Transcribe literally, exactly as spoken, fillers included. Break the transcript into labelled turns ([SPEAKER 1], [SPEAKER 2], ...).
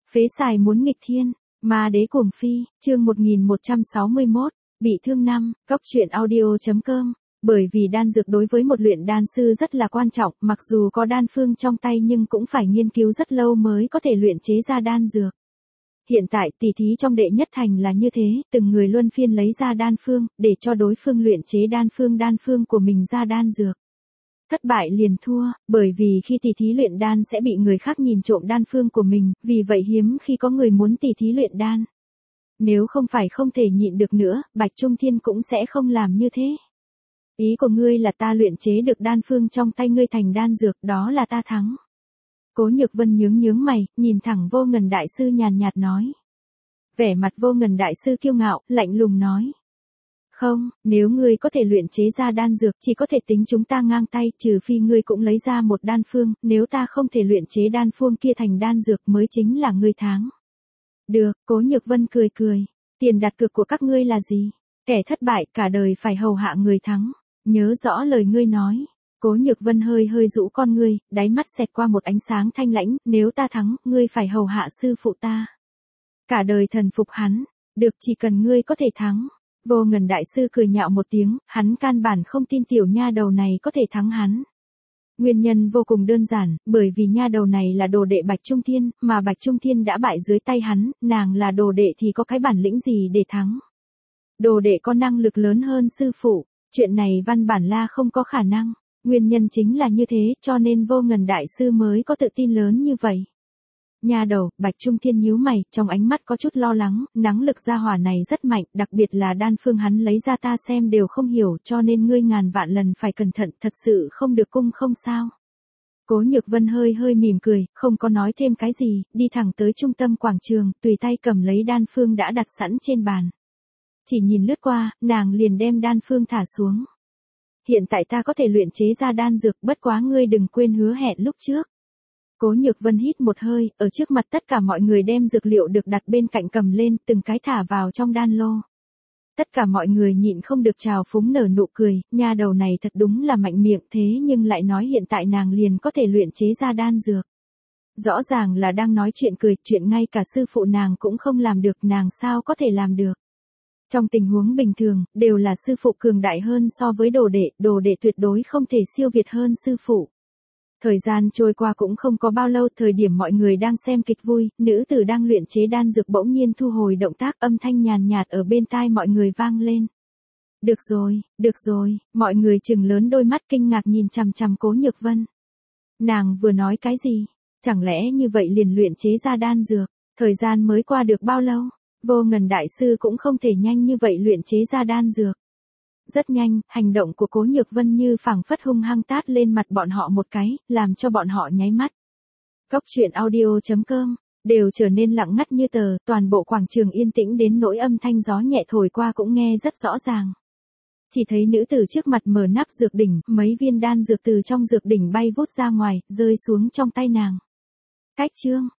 [SPEAKER 1] Phế xài muốn nghịch thiên, ma đế cuồng phi, chương một nghìn một trăm sáu mươi mốt, bị thương năm, góc truyện audio chấm com. Bởi vì đan dược đối với một luyện đan sư rất là quan trọng, mặc dù có đan phương trong tay nhưng cũng phải nghiên cứu rất lâu mới có thể luyện chế ra đan dược. Hiện tại tỷ thí trong đệ nhất thành là như thế, từng người luân phiên lấy ra đan phương, để cho đối phương luyện chế đan phương đan phương của mình ra đan dược. Thất bại liền thua, bởi vì khi tỷ thí luyện đan sẽ bị người khác nhìn trộm đan phương của mình, vì vậy hiếm khi có người muốn tỷ thí luyện đan. Nếu không phải không thể nhịn được nữa, Bạch Trung Thiên cũng sẽ không làm như thế. Ý của ngươi là ta luyện chế được đan phương trong tay ngươi thành đan dược, đó là ta thắng. Cố Nhược Vân nhướng nhướng mày, nhìn thẳng Vô Ngần đại sư nhàn nhạt nói. Vẻ mặt Vô Ngần đại sư kiêu ngạo, lạnh lùng nói. Không, nếu ngươi có thể luyện chế ra đan dược, chỉ có thể tính chúng ta ngang tay, trừ phi ngươi cũng lấy ra một đan phương, nếu ta không thể luyện chế đan phương kia thành đan dược mới chính là ngươi thắng. Được, Cố Nhược Vân cười cười, tiền đặt cược của các ngươi là gì? Kẻ thất bại cả đời phải hầu hạ người thắng, nhớ rõ lời ngươi nói. Cố Nhược Vân hơi hơi rũ con ngươi, đáy mắt xẹt qua một ánh sáng thanh lãnh, nếu ta thắng, ngươi phải hầu hạ sư phụ ta. Cả đời thần phục hắn, được chỉ cần ngươi có thể thắng. Vô Ngần đại sư cười nhạo một tiếng, hắn căn bản không tin tiểu nha đầu này có thể thắng hắn. Nguyên nhân vô cùng đơn giản, bởi vì nha đầu này là đồ đệ Bạch Trung Thiên, mà Bạch Trung Thiên đã bại dưới tay hắn, nàng là đồ đệ thì có cái bản lĩnh gì để thắng. Đồ đệ có năng lực lớn hơn sư phụ, chuyện này Văn Bản La không có khả năng, nguyên nhân chính là như thế cho nên Vô Ngần đại sư mới có tự tin lớn như vậy. Nha đầu, Bạch Trung Thiên nhíu mày, trong ánh mắt có chút lo lắng, năng lực gia hỏa này rất mạnh, đặc biệt là đan phương hắn lấy ra ta xem đều không hiểu, cho nên ngươi ngàn vạn lần phải cẩn thận, thật sự không được cung không sao. Cố Nhược Vân hơi hơi mỉm cười, không có nói thêm cái gì, đi thẳng tới trung tâm quảng trường, tùy tay cầm lấy đan phương đã đặt sẵn trên bàn. Chỉ nhìn lướt qua, nàng liền đem đan phương thả xuống. Hiện tại ta có thể luyện chế ra đan dược, bất quá ngươi đừng quên hứa hẹn lúc trước. Cố Nhược Vân hít một hơi, ở trước mặt tất cả mọi người đem dược liệu được đặt bên cạnh cầm lên, từng cái thả vào trong đan lô. Tất cả mọi người nhịn không được trào phúng nở nụ cười, nha đầu này thật đúng là mạnh miệng thế nhưng lại nói hiện tại nàng liền có thể luyện chế ra đan dược. Rõ ràng là đang nói chuyện cười, chuyện ngay cả sư phụ nàng cũng không làm được, nàng sao có thể làm được. Trong tình huống bình thường, đều là sư phụ cường đại hơn so với đồ đệ, đồ đệ tuyệt đối không thể siêu việt hơn sư phụ. Thời gian trôi qua cũng không có bao lâu, thời điểm mọi người đang xem kịch vui, nữ tử đang luyện chế đan dược bỗng nhiên thu hồi động tác, âm thanh nhàn nhạt ở bên tai mọi người vang lên. Được rồi, được rồi, mọi người trừng lớn đôi mắt kinh ngạc nhìn chằm chằm Cố Nhược Vân. Nàng vừa nói cái gì? Chẳng lẽ như vậy liền luyện chế ra đan dược? Thời gian mới qua được bao lâu? Vô Ngần đại sư cũng không thể nhanh như vậy luyện chế ra đan dược. Rất nhanh, hành động của Cố Nhược Vân như phảng phất hung hăng tát lên mặt bọn họ một cái, làm cho bọn họ nháy mắt. Góc truyện audio chấm com, đều trở nên lặng ngắt như tờ, toàn bộ quảng trường yên tĩnh đến nỗi âm thanh gió nhẹ thổi qua cũng nghe rất rõ ràng. Chỉ thấy nữ tử trước mặt mở nắp dược đỉnh, mấy viên đan dược từ trong dược đỉnh bay vút ra ngoài, rơi xuống trong tay nàng. Cách chương,